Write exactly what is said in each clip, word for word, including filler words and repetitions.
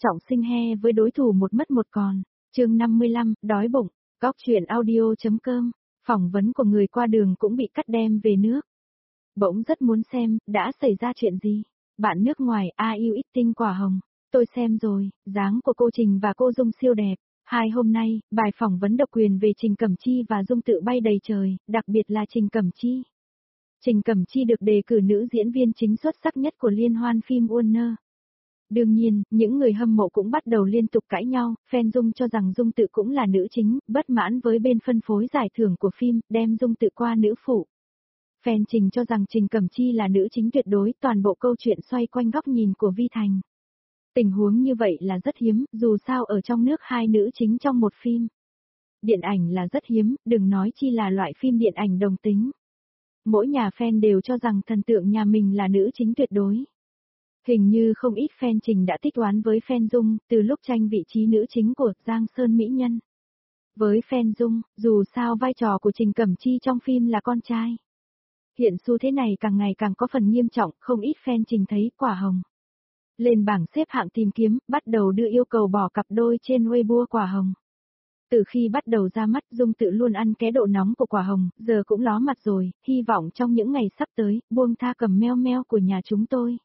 trọng sinh he với đối thủ một mất một còn. Chương năm mươi lăm, đói bụng. Góc truyện audio.com. Phỏng vấn của người qua đường cũng bị cắt đem về nước. Bỗng rất muốn xem, đã xảy ra chuyện gì? Bạn nước ngoài, Are You Eating quả hồng? Tôi xem rồi, dáng của cô Trình và cô Dung siêu đẹp. Hai hôm nay, bài phỏng vấn độc quyền về Trình Cẩm Chi và Dung Tự bay đầy trời, đặc biệt là Trình Cẩm Chi. Trình Cẩm Chi được đề cử nữ diễn viên chính xuất sắc nhất của liên hoan phim Warner. Đương nhiên, những người hâm mộ cũng bắt đầu liên tục cãi nhau, fan Dung cho rằng Dung Tự cũng là nữ chính, bất mãn với bên phân phối giải thưởng của phim, đem Dung Tự qua nữ phụ. Fan Trình cho rằng Trình Cẩm Chi là nữ chính tuyệt đối, toàn bộ câu chuyện xoay quanh góc nhìn của Vi Thành. Tình huống như vậy là rất hiếm, dù sao ở trong nước hai nữ chính trong một phim. Điện ảnh là rất hiếm, đừng nói chi là loại phim điện ảnh đồng tính. Mỗi nhà fan đều cho rằng thần tượng nhà mình là nữ chính tuyệt đối. Hình như không ít fan Trình đã tích oán với fan Dung, từ lúc tranh vị trí nữ chính của Giang Sơn Mỹ Nhân. Với fan Dung, dù sao vai trò của Trình Cẩm Chi trong phim là con trai. Hiện xu thế này càng ngày càng có phần nghiêm trọng, không ít fan Trình thấy quả hồng. Lên bảng xếp hạng tìm kiếm, bắt đầu đưa yêu cầu bỏ cặp đôi trên Weibo quả hồng. Từ khi bắt đầu ra mắt, Dung Tự luôn ăn ké độ nóng của quả hồng, giờ cũng ló mặt rồi, hy vọng trong những ngày sắp tới, buông tha cầm meo meo của nhà chúng tôi.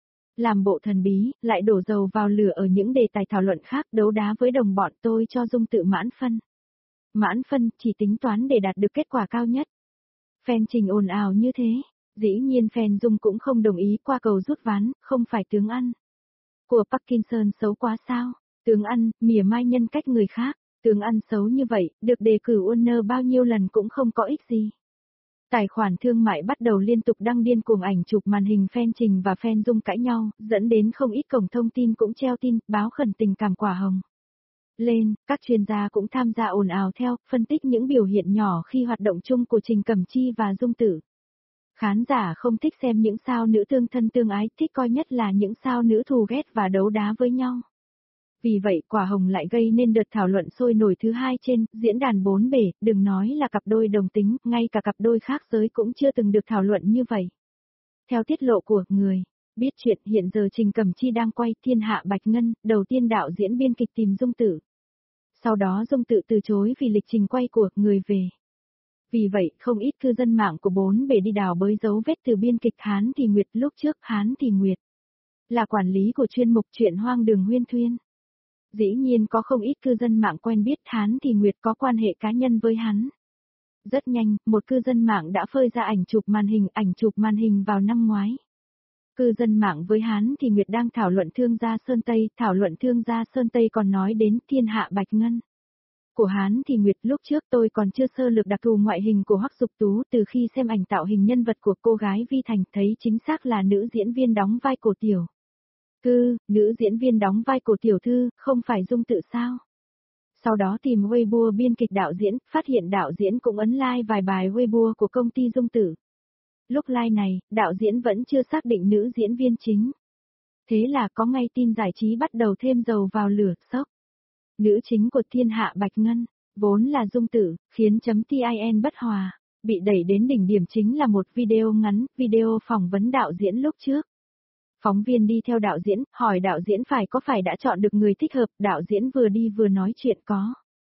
Làm bộ thần bí, lại đổ dầu vào lửa ở những đề tài thảo luận khác, đấu đá với đồng bọn tôi cho Dung Tự mãn phân. Mãn phân, chỉ tính toán để đạt được kết quả cao nhất. Fan Trình ồn ào như thế, dĩ nhiên fan Dung cũng không đồng ý, qua cầu rút ván, không phải tướng ăn. Của Parkinson xấu quá sao? Tướng ăn, mỉa mai nhân cách người khác, tướng ăn xấu như vậy, được đề cử Warner bao nhiêu lần cũng không có ích gì. Tài khoản thương mại bắt đầu liên tục đăng điên cuồng ảnh chụp màn hình fan Trình và fan Dung cãi nhau, dẫn đến không ít cổng thông tin cũng treo tin, báo khẩn tình cảm quả hồng. Lên, các chuyên gia cũng tham gia ồn ào theo, phân tích những biểu hiện nhỏ khi hoạt động chung của Trình Cẩm Chi và Dung Tự. Khán giả không thích xem những sao nữ tương thân tương ái, thích coi nhất là những sao nữ thù ghét và đấu đá với nhau. Vì vậy quả hồng lại gây nên đợt thảo luận sôi nổi thứ hai trên diễn đàn bốn bể, đừng nói là cặp đôi đồng tính, ngay cả cặp đôi khác giới cũng chưa từng được thảo luận như vậy. Theo tiết lộ của người biết chuyện, hiện giờ Trình Cẩm Chi đang quay Thiên Hạ Bạch Ngân, đầu tiên đạo diễn biên kịch tìm Dung Tự. Sau đó Dung Tự từ chối vì lịch trình quay của người về. Vì vậy, không ít cư dân mạng của bốn bể đi đào bới dấu vết từ biên kịch Hán Thì Nguyệt. Lúc trước Hán Thì Nguyệt là quản lý của chuyên mục Chuyện Hoang Đường Huyên Thuyên. Dĩ nhiên có không ít cư dân mạng quen biết Hán Thì Nguyệt có quan hệ cá nhân với hắn. Rất nhanh, một cư dân mạng đã phơi ra ảnh chụp màn hình, ảnh chụp màn hình vào năm ngoái. Cư dân mạng với Hán Thì Nguyệt đang thảo luận Thương Gia Sơn Tây, thảo luận Thương Gia Sơn Tây còn nói đến Thiên Hạ Bạch Ngân. Của Hán Thì Nguyệt. Lúc trước tôi còn chưa sơ lược đặc thù ngoại hình của Hoắc Dục Tú, từ khi xem ảnh tạo hình nhân vật của cô gái Vi Thành thấy chính xác là nữ diễn viên đóng vai Cổ Tiểu Thư, nữ diễn viên đóng vai Cổ Tiểu Thư, không phải Dung Tự sao? Sau đó tìm Weibo biên kịch đạo diễn, phát hiện đạo diễn cũng ấn like vài bài Weibo của công ty Dung Tự. Lúc like này, đạo diễn vẫn chưa xác định nữ diễn viên chính. Thế là có ngay tin giải trí bắt đầu thêm dầu vào lửa, sốc. Nữ chính của Thiên Hạ Bạch Ngân, vốn là Dung Tự, khiến .tin bất hòa, bị đẩy đến đỉnh điểm chính là một video ngắn, video phỏng vấn đạo diễn lúc trước. Phóng viên đi theo đạo diễn, hỏi đạo diễn phải có phải đã chọn được người thích hợp, đạo diễn vừa đi vừa nói chuyện có.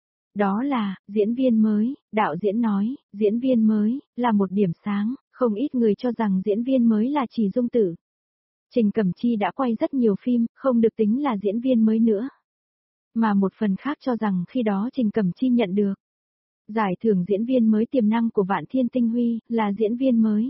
Đó là, diễn viên mới, đạo diễn nói, diễn viên mới, là một điểm sáng, không ít người cho rằng diễn viên mới là chỉ Dung Tự. Trình Cẩm Chi đã quay rất nhiều phim, không được tính là diễn viên mới nữa. Mà một phần khác cho rằng khi đó Trình Cẩm Chi nhận được giải thưởng diễn viên mới tiềm năng của Vạn Thiên Tinh Huy, là diễn viên mới.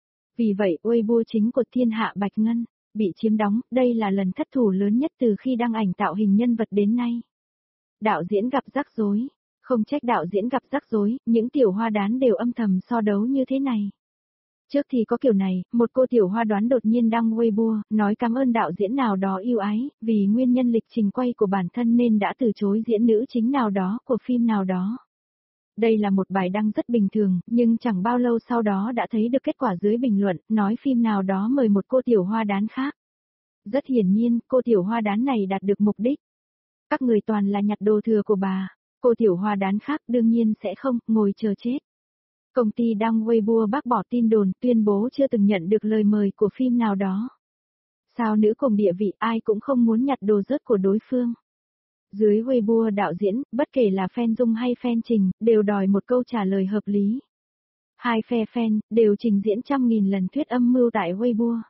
Vì vậy, Weibo chính của Thiên Hạ Bạch Ngân bị chiếm đóng, đây là lần thất thủ lớn nhất từ khi đăng ảnh tạo hình nhân vật đến nay. Đạo diễn gặp rắc rối, không trách đạo diễn gặp rắc rối, những tiểu hoa đán đều âm thầm so đấu như thế này. Trước thì có kiểu này, một cô tiểu hoa đoán đột nhiên đăng Weibo, nói cảm ơn đạo diễn nào đó yêu ái, vì nguyên nhân lịch trình quay của bản thân nên đã từ chối diễn nữ chính nào đó của phim nào đó. Đây là một bài đăng rất bình thường, nhưng chẳng bao lâu sau đó đã thấy được kết quả dưới bình luận, nói phim nào đó mời một cô tiểu hoa đán khác. Rất hiển nhiên, cô tiểu hoa đán này đạt được mục đích. Các người toàn là nhặt đồ thừa của bà, cô tiểu hoa đán khác đương nhiên sẽ không, ngồi chờ chết. Công ty đăng Weibo bác bỏ tin đồn, tuyên bố chưa từng nhận được lời mời của phim nào đó. Sao nữ cùng địa vị ai cũng không muốn nhặt đồ rớt của đối phương. Dưới Weibo đạo diễn, bất kể là fan Dung hay fan Trình, đều đòi một câu trả lời hợp lý. Hai phe fan, đều trình diễn trăm nghìn lần thuyết âm mưu tại Weibo.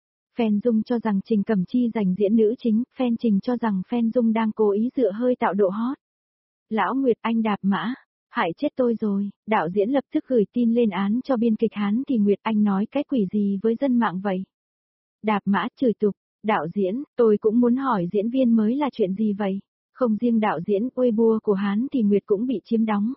Fan Dung cho rằng Trình Cẩm Chi giành diễn nữ chính, fan Trình cho rằng fan Dung đang cố ý dựa hơi tạo độ hot. Lão Nguyệt anh đạp mã, hại chết tôi rồi, đạo diễn lập tức gửi tin lên án cho biên kịch Hán thì Nguyệt Anh nói cái quỷ gì với dân mạng vậy. Đạp mã chửi tục, đạo diễn, tôi cũng muốn hỏi diễn viên mới là chuyện gì vậy? Không riêng đạo diễn, Weibo của Hán thì Nguyệt cũng bị chiếm đóng.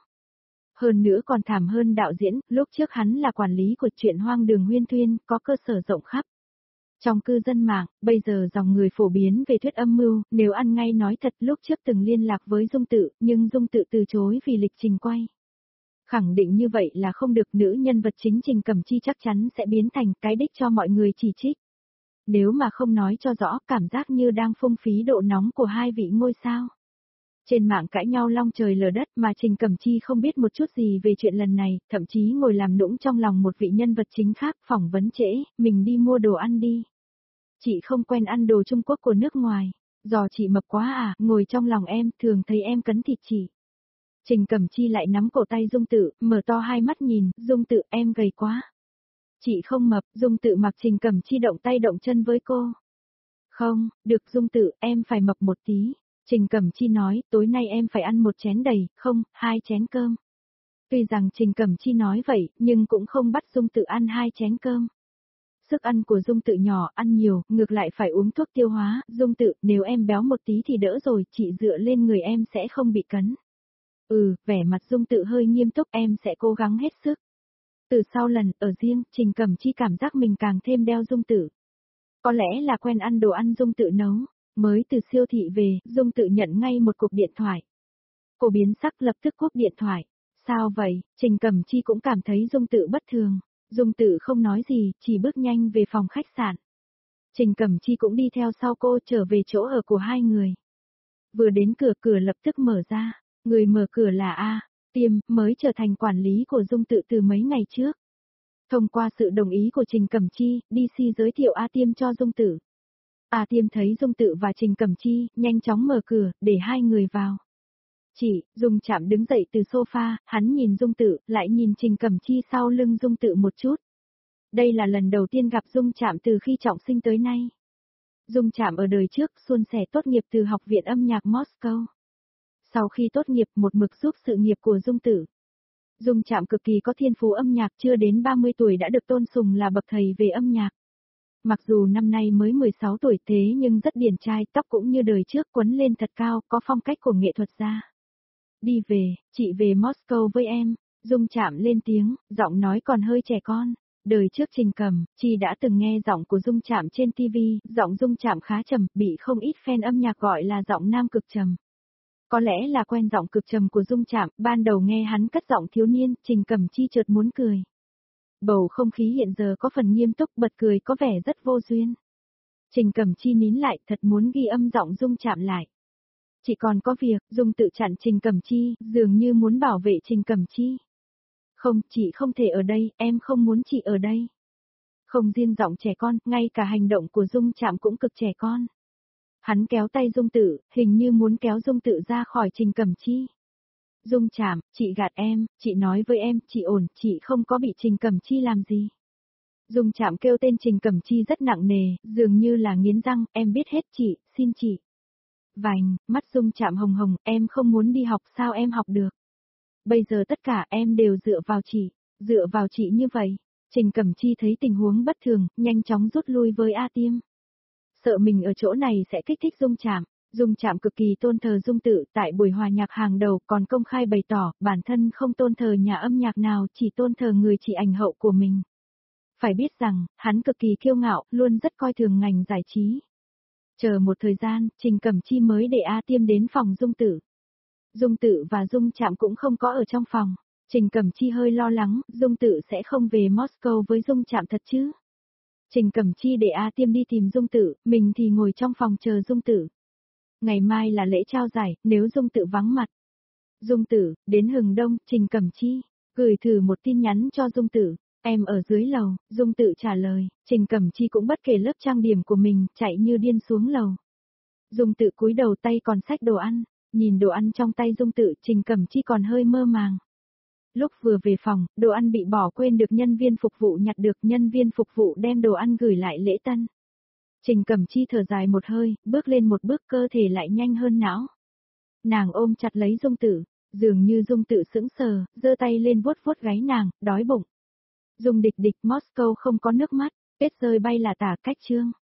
Hơn nữa còn thảm hơn đạo diễn, lúc trước hắn là quản lý của chuyện hoang đường huyên thuyên, có cơ sở rộng khắp. Trong cư dân mạng, bây giờ dòng người phổ biến về thuyết âm mưu, nếu ăn ngay nói thật lúc trước từng liên lạc với Dung Tự, nhưng Dung Tự từ chối vì lịch trình quay. Khẳng định như vậy là không được, nữ nhân vật chính Trình Cẩm Chi chắc chắn sẽ biến thành cái đích cho mọi người chỉ trích. Nếu mà không nói cho rõ, cảm giác như đang phung phí độ nóng của hai vị ngôi sao. Trên mạng cãi nhau long trời lở đất mà Trình Cẩm Chi không biết một chút gì về chuyện lần này, thậm chí ngồi làm nũng trong lòng một vị nhân vật chính khác, phỏng vấn trễ, mình đi mua đồ ăn đi. Chị không quen ăn đồ Trung Quốc của nước ngoài, dò chị mập quá à, ngồi trong lòng em, thường thấy em cấn thịt chị. Trình Cẩm Chi lại nắm cổ tay Dung Tự, mở to hai mắt nhìn, Dung Tự em gầy quá. Chị không mập, Dung Tự mặc Trình Cẩm Chi động tay động chân với cô. Không, được Dung Tự, em phải mập một tí. Trình Cẩm Chi nói, tối nay em phải ăn một chén đầy, không, hai chén cơm. Tuy rằng Trình Cẩm Chi nói vậy, nhưng cũng không bắt Dung Tự ăn hai chén cơm. Sức ăn của Dung Tự nhỏ, ăn nhiều, ngược lại phải uống thuốc tiêu hóa, Dung Tự, nếu em béo một tí thì đỡ rồi, chị dựa lên người em sẽ không bị cấn. Ừ, vẻ mặt Dung Tự hơi nghiêm túc, em sẽ cố gắng hết sức. Từ sau lần, ở riêng, Trình Cẩm Chi cảm giác mình càng thêm đeo Dung Tự. Có lẽ là quen ăn đồ ăn Dung Tự nấu, mới từ siêu thị về, Dung Tự nhận ngay một cuộc điện thoại. Cô biến sắc lập tức cúp điện thoại. Sao vậy, Trình Cẩm Chi cũng cảm thấy Dung Tự bất thường. Dung Tự không nói gì, chỉ bước nhanh về phòng khách sạn. Trình Cẩm Chi cũng đi theo sau cô trở về chỗ ở của hai người. Vừa đến cửa cửa lập tức mở ra, người mở cửa là A, Tiêm, mới trở thành quản lý của Dung Tự từ mấy ngày trước. Thông qua sự đồng ý của Trình Cẩm Chi, đê xê giới thiệu A Tiêm cho Dung Tự. A Tiêm thấy Dung Tự và Trình Cẩm Chi, nhanh chóng mở cửa, để hai người vào. Chị, Dung Trạm đứng dậy từ sofa, hắn nhìn Dung Tự, lại nhìn Trình Cẩm Chi sau lưng Dung Tự một chút. Đây là lần đầu tiên gặp Dung Trạm từ khi trọng sinh tới nay. Dung Trạm ở đời trước, suôn sẻ tốt nghiệp từ Học viện âm nhạc Moscow. Sau khi tốt nghiệp một mực giúp sự nghiệp của Dung Tự. Dung Trạm cực kỳ có thiên phú âm nhạc, chưa đến ba mươi tuổi đã được tôn sùng là bậc thầy về âm nhạc. Mặc dù năm nay mới mười sáu tuổi thế nhưng rất điển trai, tóc cũng như đời trước quấn lên thật cao, có phong cách của nghệ thuật gia. Đi về, chị về Moscow với em, Dung Trạm lên tiếng, giọng nói còn hơi trẻ con. Đời trước Trình Cẩm Chi đã từng nghe giọng của Dung Trạm trên ti vi, giọng Dung Trạm khá trầm, bị không ít fan âm nhạc gọi là giọng nam cực trầm. Có lẽ là quen giọng cực trầm của Dung Trạm, ban đầu nghe hắn cất giọng thiếu niên, Trình Cẩm Chi chợt muốn cười. Bầu không khí hiện giờ có phần nghiêm túc, bật cười có vẻ rất vô duyên. Trình Cẩm Chi nín lại, thật muốn ghi âm giọng Dung Trạm lại. Chỉ còn có việc, Dung Tự chặn Trình Cẩm Chi, dường như muốn bảo vệ Trình Cẩm Chi. Không, chị không thể ở đây, em không muốn chị ở đây. Không riêng giọng trẻ con, ngay cả hành động của Dung Trạm cũng cực trẻ con. Hắn kéo tay Dung Tự, hình như muốn kéo Dung Tự ra khỏi Trình Cẩm Chi. Dung Trạm, chị gạt em, chị nói với em, chị ổn, chị không có bị Trình Cẩm Chi làm gì. Dung Trạm kêu tên Trình Cẩm Chi rất nặng nề, dường như là nghiến răng, em biết hết chị, xin chị. Vành, mắt Dung Trạm hồng hồng, em không muốn đi học sao em học được. Bây giờ tất cả em đều dựa vào chị, dựa vào chị như vậy. Trình Cẩm Chi thấy tình huống bất thường, nhanh chóng rút lui với A Tiêm. Sợ mình ở chỗ này sẽ kích thích Dung Trạm. Dung Trạm cực kỳ tôn thờ Dung Tự, tại buổi hòa nhạc hàng đầu còn công khai bày tỏ bản thân không tôn thờ nhà âm nhạc nào, chỉ tôn thờ người chị ảnh hậu của mình. Phải biết rằng, hắn cực kỳ kiêu ngạo, luôn rất coi thường ngành giải trí. Chờ một thời gian, Trình Cẩm Chi mới để A Tiêm đến phòng Dung Tự. Dung Tự và Dung Trạm cũng không có ở trong phòng. Trình Cẩm Chi hơi lo lắng, Dung Tự sẽ không về Moscow với Dung Trạm thật chứ. Trình Cẩm Chi để A Tiêm đi tìm Dung Tự, mình thì ngồi trong phòng chờ Dung Tự. Ngày mai là lễ trao giải, nếu Dung Tự vắng mặt. Dung Tự, đến hừng đông, Trình Cẩm Chi, gửi thử một tin nhắn cho Dung Tự. Em ở dưới lầu, Dung Tự trả lời, Trình Cẩm Chi cũng bất kể lớp trang điểm của mình, chạy như điên xuống lầu. Dung Tự cúi đầu tay còn xách đồ ăn, nhìn đồ ăn trong tay Dung Tự, Trình Cẩm Chi còn hơi mơ màng. Lúc vừa về phòng, đồ ăn bị bỏ quên được nhân viên phục vụ nhặt được, nhân viên phục vụ đem đồ ăn gửi lại lễ tân. Trình Cẩm Chi thở dài một hơi, bước lên một bước, cơ thể lại nhanh hơn não. Nàng ôm chặt lấy Dung Tự, dường như Dung Tự sững sờ, giơ tay lên vuốt vuốt gáy nàng, đói bụng. Dung Địch Địch, Moscow không có nước mắt, vết rơi bay là tả cách chương.